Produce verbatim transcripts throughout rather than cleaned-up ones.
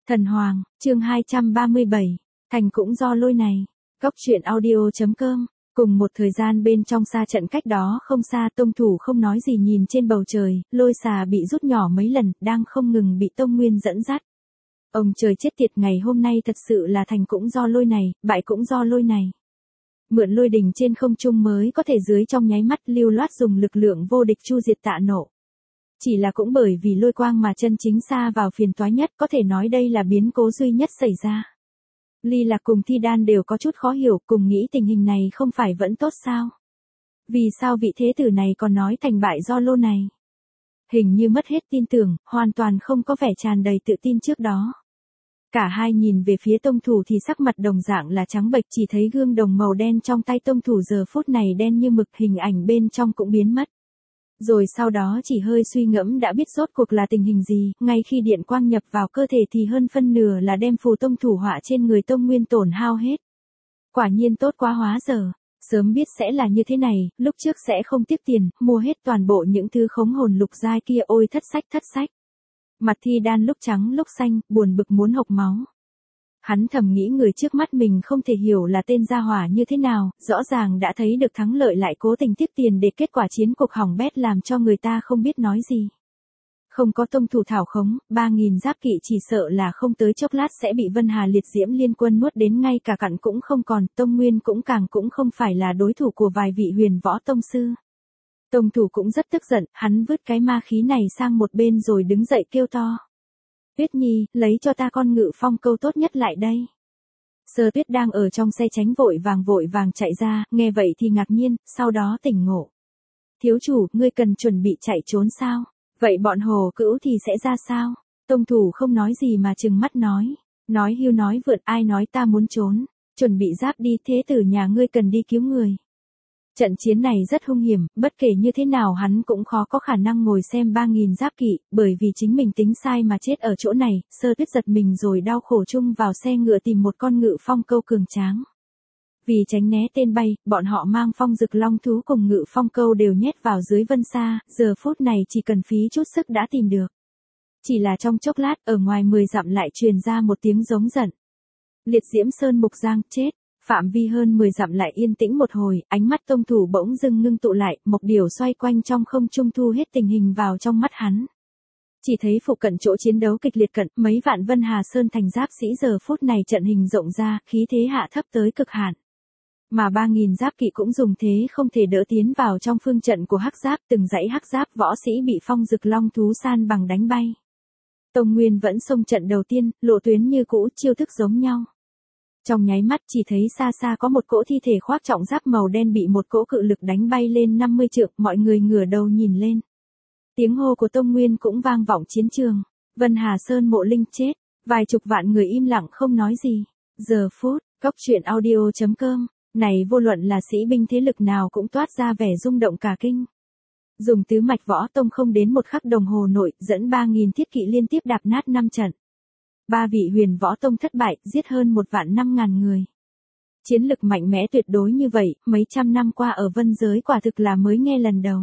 Thần Hoàng, chương hai trăm ba mươi bảy, thành cũng do lôi này. Góc truyện audio.com. Cùng một thời gian bên trong xa trận cách đó không xa, Tông Thủ không nói gì nhìn trên bầu trời, lôi xà bị rút nhỏ mấy lần, đang không ngừng bị Tông Nguyên dẫn dắt. Ông trời chết tiệt, ngày hôm nay thật sự là thành cũng do lôi này, bại cũng do lôi này. Mượn lôi đình trên không trung mới có thể dưới trong nháy mắt lưu loát dùng lực lượng vô địch chu diệt Tạ Nộ. Chỉ là cũng bởi vì lôi quang mà chân chính xa vào phiền toái nhất, có thể nói đây là biến cố duy nhất xảy ra. Ly Lạc cùng Thi Đan đều có chút khó hiểu, cùng nghĩ tình hình này không phải vẫn tốt sao? Vì sao vị thế tử này còn nói thành bại do lô này? Hình như mất hết tin tưởng, hoàn toàn không có vẻ tràn đầy tự tin trước đó. Cả hai nhìn về phía Tông Thủ thì sắc mặt đồng dạng là trắng bệch, chỉ thấy gương đồng màu đen trong tay Tông Thủ giờ phút này đen như mực, hình ảnh bên trong cũng biến mất. Rồi sau đó chỉ hơi suy ngẫm đã biết rốt cuộc là tình hình gì, ngay khi điện quang nhập vào cơ thể thì hơn phân nửa là đem phù tông thủ họa trên người Tông Nguyên tổn hao hết. Quả nhiên tốt quá, hóa giờ, sớm biết sẽ là như thế này, lúc trước sẽ không tiếc tiền, mua hết toàn bộ những thứ khống hồn lục giai kia, ôi thất sách thất sách. Mặt Thi Đan lúc trắng lúc xanh, buồn bực muốn hộc máu. Hắn thầm nghĩ người trước mắt mình không thể hiểu là tên gia hỏa như thế nào, rõ ràng đã thấy được thắng lợi lại cố tình tiếc tiền để kết quả chiến cục hỏng bét làm cho người ta không biết nói gì. Không có Tông Thủ thảo khống, ba nghìn giáp kỵ chỉ sợ là không tới chốc lát sẽ bị Vân Hà liệt diễm liên quân nuốt đến ngay cả cặn cũng không còn, Tông Nguyên cũng càng cũng không phải là đối thủ của vài vị huyền võ tông sư. Tông Thủ cũng rất tức giận, hắn vứt cái ma khí này sang một bên rồi đứng dậy kêu to. Tuyết Nhi, lấy cho ta con Ngự Phong câu tốt nhất lại đây. Sơ Tuyết đang ở trong xe tránh vội vàng vội vàng chạy ra, nghe vậy thì ngạc nhiên, sau đó tỉnh ngộ. Thiếu chủ, ngươi cần chuẩn bị chạy trốn sao? Vậy bọn hồ cữu thì sẽ ra sao? Tông Thủ không nói gì mà trừng mắt nói. Nói hưu nói vượt, ai nói ta muốn trốn? Chuẩn bị giáp đi, thế tử nhà ngươi cần đi cứu người. Trận chiến này rất hung hiểm, bất kể như thế nào hắn cũng khó có khả năng ngồi xem ba nghìn giáp kỵ, bởi vì chính mình tính sai mà chết ở chỗ này. Sơ Tuyết giật mình rồi đau khổ chung vào xe ngựa tìm một con Ngự Phong câu cường tráng. Vì tránh né tên bay, bọn họ mang Phong Dực Long thú cùng Ngự Phong câu đều nhét vào dưới vân xa, giờ phút này chỉ cần phí chút sức đã tìm được. Chỉ là trong chốc lát, ở ngoài mười dặm lại truyền ra một tiếng giống giận. Liệt Diễm Sơn Mục Giang, chết. Phạm vi hơn mười dặm lại yên tĩnh một hồi, ánh mắt Tông Thủ bỗng dưng ngưng tụ lại, mộc điểu xoay quanh trong không trung thu hết tình hình vào trong mắt hắn. Chỉ thấy phụ cận chỗ chiến đấu kịch liệt cận, mấy vạn Vân Hà Sơn thành giáp sĩ giờ phút này trận hình rộng ra, khí thế hạ thấp tới cực hạn. Mà ba nghìn giáp kỵ cũng dùng thế không thể đỡ tiến vào trong phương trận của hắc giáp, từng dãy hắc giáp võ sĩ bị Phong Dực Long thú san bằng đánh bay. Tông Nguyên vẫn xông trận đầu tiên, lộ tuyến như cũ, chiêu thức giống nhau. Trong nháy mắt chỉ thấy xa xa có một cỗ thi thể khoác trọng giáp màu đen bị một cỗ cự lực đánh bay lên năm mươi trượng, mọi người ngửa đầu nhìn lên. Tiếng hô của Tông Nguyên cũng vang vọng chiến trường. Vân Hà Sơn Mộ Linh chết, vài chục vạn người im lặng không nói gì. Giờ phút, góc truyện audio.com, này vô luận là sĩ binh thế lực nào cũng toát ra vẻ rung động cả kinh. Dùng tứ mạch võ tông không đến một khắc đồng hồ nội, dẫn ba nghìn thiết kỵ liên tiếp đạp nát năm trận. Ba vị huyền võ tông thất bại, giết hơn một vạn năm ngàn người. Chiến lực mạnh mẽ tuyệt đối như vậy, mấy trăm năm qua ở vân giới quả thực là mới nghe lần đầu.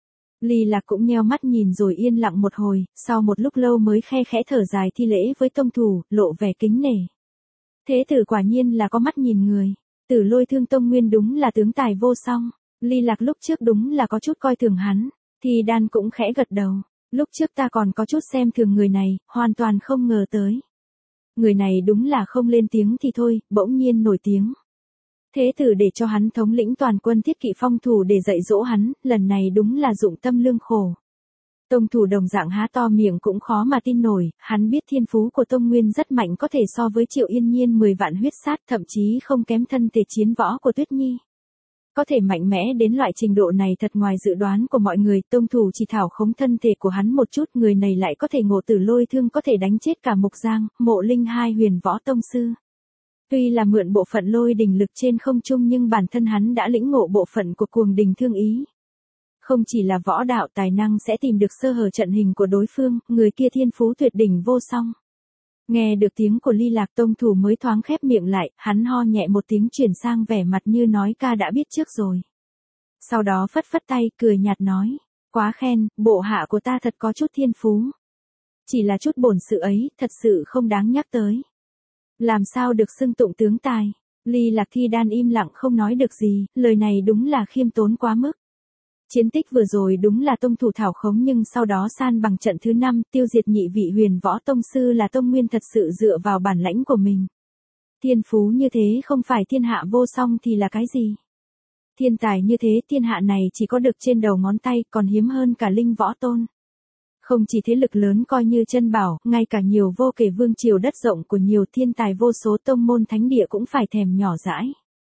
Ly Lạc cũng nheo mắt nhìn rồi yên lặng một hồi, sau một lúc lâu mới khe khẽ thở dài thi lễ với Tông Thủ, lộ vẻ kính nể. Thế tử quả nhiên là có mắt nhìn người, Tử Lôi Thương Tông Nguyên đúng là tướng tài vô song. Ly Lạc lúc trước đúng là có chút coi thường hắn, Thi Đan cũng khẽ gật đầu. Lúc trước ta còn có chút xem thường người này, hoàn toàn không ngờ tới. Người này đúng là không lên tiếng thì thôi, bỗng nhiên nổi tiếng. Thế tử để cho hắn thống lĩnh toàn quân thiết kỵ phong thủ để dạy dỗ hắn, lần này đúng là dụng tâm lương khổ. Tông Thủ đồng dạng há to miệng cũng khó mà tin nổi, hắn biết thiên phú của Tông Nguyên rất mạnh, có thể so với Triệu Yên Nhiên mười vạn huyết sát, thậm chí không kém thân thể chiến võ của Tuyết Nhi. Có thể mạnh mẽ đến loại trình độ này thật ngoài dự đoán của mọi người. Tông Thủ chỉ thảo khống thân thể của hắn một chút, người này lại có thể ngộ Tử Lôi Thương, có thể đánh chết cả Mục Giang, Mộ Linh hai huyền võ tông sư. Tuy là mượn bộ phận lôi đình lực trên không trung nhưng bản thân hắn đã lĩnh ngộ bộ phận của Cuồng Đình Thương Ý. Không chỉ là võ đạo tài năng sẽ tìm được sơ hở trận hình của đối phương, người kia thiên phú tuyệt đỉnh vô song. Nghe được tiếng của Ly Lạc, Tông Thủ mới thoáng khép miệng lại, hắn ho nhẹ một tiếng chuyển sang vẻ mặt như nói ca đã biết trước rồi. Sau đó phất phất tay, cười nhạt nói, quá khen, bộ hạ của ta thật có chút thiên phú. Chỉ là chút bổn sự ấy, thật sự không đáng nhắc tới. Làm sao được xưng tụng tướng tài. Ly Lạc Thi Đan im lặng không nói được gì, lời này đúng là khiêm tốn quá mức. Chiến tích vừa rồi đúng là tông thủ thảo khống nhưng sau đó san bằng trận thứ năm, tiêu diệt nhị vị huyền võ tông sư là tông nguyên thật sự dựa vào bản lãnh của mình. Thiên phú như thế không phải thiên hạ vô song thì là cái gì? Thiên tài như thế thiên hạ này chỉ có được trên đầu ngón tay, còn hiếm hơn cả linh võ tôn. Không chỉ thế lực lớn coi như chân bảo, ngay cả nhiều vô kể vương triều đất rộng của nhiều thiên tài vô số tông môn thánh địa cũng phải thèm nhỏ dãi.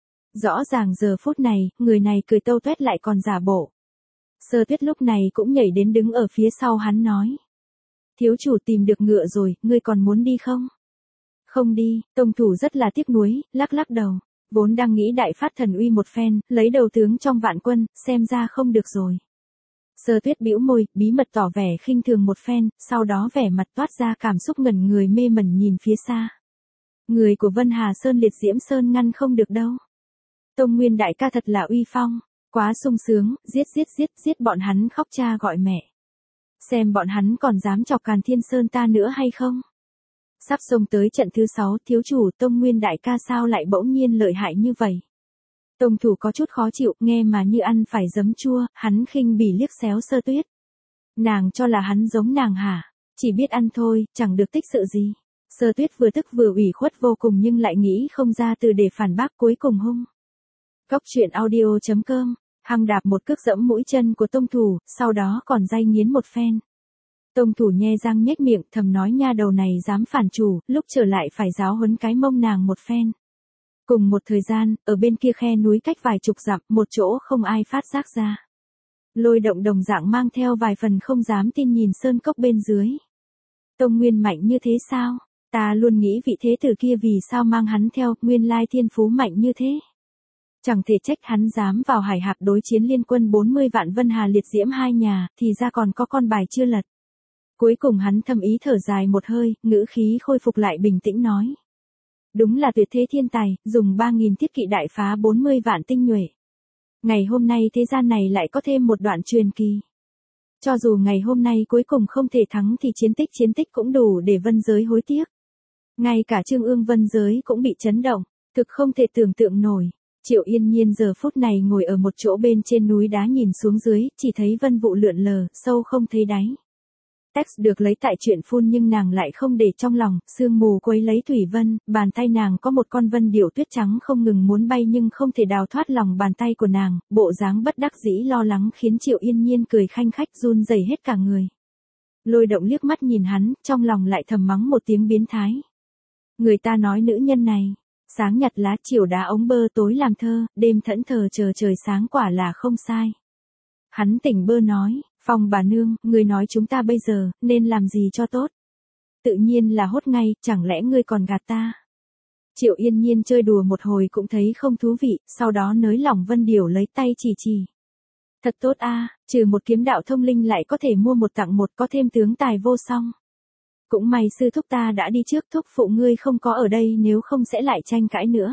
Rõ ràng giờ phút này, người này cười tâu tuét lại còn giả bộ. Sơ Tuyết lúc này cũng nhảy đến đứng ở phía sau hắn nói. Thiếu chủ tìm được ngựa rồi, ngươi còn muốn đi không? Không đi, tông thủ rất là tiếc nuối, lắc lắc đầu. Vốn đang nghĩ đại phát thần uy một phen, lấy đầu tướng trong vạn quân, xem ra không được rồi. Sơ Tuyết bĩu môi, bí mật tỏ vẻ khinh thường một phen, sau đó vẻ mặt toát ra cảm xúc ngẩn người mê mẩn nhìn phía xa. Người của Vân Hà Sơn Liệt Diễm Sơn ngăn không được đâu. Tông Nguyên đại ca thật là uy phong, quá sung sướng, giết giết giết giết bọn hắn khóc cha gọi mẹ. Xem bọn hắn còn dám chọc Càn Thiên Sơn ta nữa hay không? Sắp xông tới trận thứ sáu, thiếu chủ Tông Nguyên đại ca sao lại bỗng nhiên lợi hại như vậy? Tông thủ có chút khó chịu, nghe mà như ăn phải giấm chua, hắn khinh bỉ liếc xéo Sơ Tuyết. Nàng cho là hắn giống nàng hả? Chỉ biết ăn thôi, chẳng được tích sự gì. Sơ Tuyết vừa tức vừa ủy khuất vô cùng nhưng lại nghĩ không ra từ để phản bác cuối cùng hung. Cốc truyện audio chấm com, hăng đạp một cước dẫm mũi chân của tông thủ, sau đó còn day nghiến một phen. Tông thủ nhe răng nhếch miệng thầm nói nha đầu này dám phản chủ, lúc trở lại phải giáo huấn cái mông nàng một phen. Cùng một thời gian, ở bên kia khe núi cách vài chục dặm, một chỗ không ai phát giác ra. Lôi Động đồng dạng mang theo vài phần không dám tin nhìn sơn cốc bên dưới. Tông Nguyên mạnh như thế sao? Ta luôn nghĩ vị thế tử kia vì sao mang hắn theo, nguyên lai thiên phú mạnh như thế. Chẳng thể trách hắn dám vào hải hạp đối chiến liên quân bốn mươi vạn Vân Hà Liệt Diễm hai nhà, thì ra còn có con bài chưa lật. Cuối cùng hắn thầm ý thở dài một hơi, ngữ khí khôi phục lại bình tĩnh nói. Đúng là tuyệt thế thiên tài, dùng ba nghìn thiết kỵ đại phá bốn mươi vạn tinh nhuệ. Ngày hôm nay thế gian này lại có thêm một đoạn truyền kỳ. Cho dù ngày hôm nay cuối cùng không thể thắng thì chiến tích chiến tích cũng đủ để vân giới hối tiếc. Ngay cả Trương Ương vân giới cũng bị chấn động, thực không thể tưởng tượng nổi. Triệu Yên Nhiên giờ phút này ngồi ở một chỗ bên trên núi đá nhìn xuống dưới, chỉ thấy vân vụ lượn lờ, sâu không thấy đáy. Text được lấy tại chuyện phun nhưng nàng lại không để trong lòng, sương mù quấy lấy thủy vân, bàn tay nàng có một con vân điểu tuyết trắng không ngừng muốn bay nhưng không thể đào thoát lòng bàn tay của nàng, bộ dáng bất đắc dĩ lo lắng khiến Triệu Yên Nhiên cười khanh khách run rẩy hết cả người. Lôi Động liếc mắt nhìn hắn, trong lòng lại thầm mắng một tiếng biến thái. Người ta nói nữ nhân này, sáng nhặt lá chiều đá ống bơ tối làm thơ, đêm thẫn thờ chờ trời sáng quả là không sai. Hắn tỉnh bơ nói, Phong bà nương, người nói chúng ta bây giờ, nên làm gì cho tốt? Tự nhiên là hốt ngay, chẳng lẽ ngươi còn gạt ta? Triệu Yên Nhiên chơi đùa một hồi cũng thấy không thú vị, sau đó nới lỏng vân điểu lấy tay chỉ chỉ. Thật tốt a, trừ một kiếm đạo thông linh lại có thể mua một tặng một, có thêm tướng tài vô song. Cũng may sư thúc ta đã đi trước, thúc phụ ngươi không có ở đây nếu không sẽ lại tranh cãi nữa.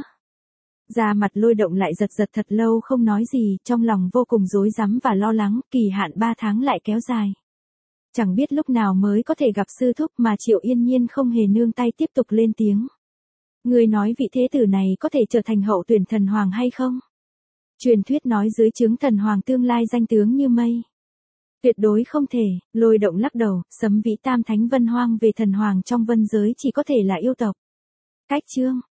Da mặt Lôi Động lại giật giật thật lâu không nói gì, trong lòng vô cùng rối rắm và lo lắng, kỳ hạn ba tháng lại kéo dài. Chẳng biết lúc nào mới có thể gặp sư thúc mà Triệu Yên Nhiên không hề nương tay tiếp tục lên tiếng. Người nói vị thế tử này có thể trở thành hậu tuyển thần hoàng hay không? Truyền thuyết nói dưới trướng thần hoàng tương lai danh tướng như mây. Tuyệt đối không thể, Lôi Động lắc đầu, sấm vĩ tam thánh vân hoang về thần hoàng trong vân giới chỉ có thể là yêu tộc. Cách chương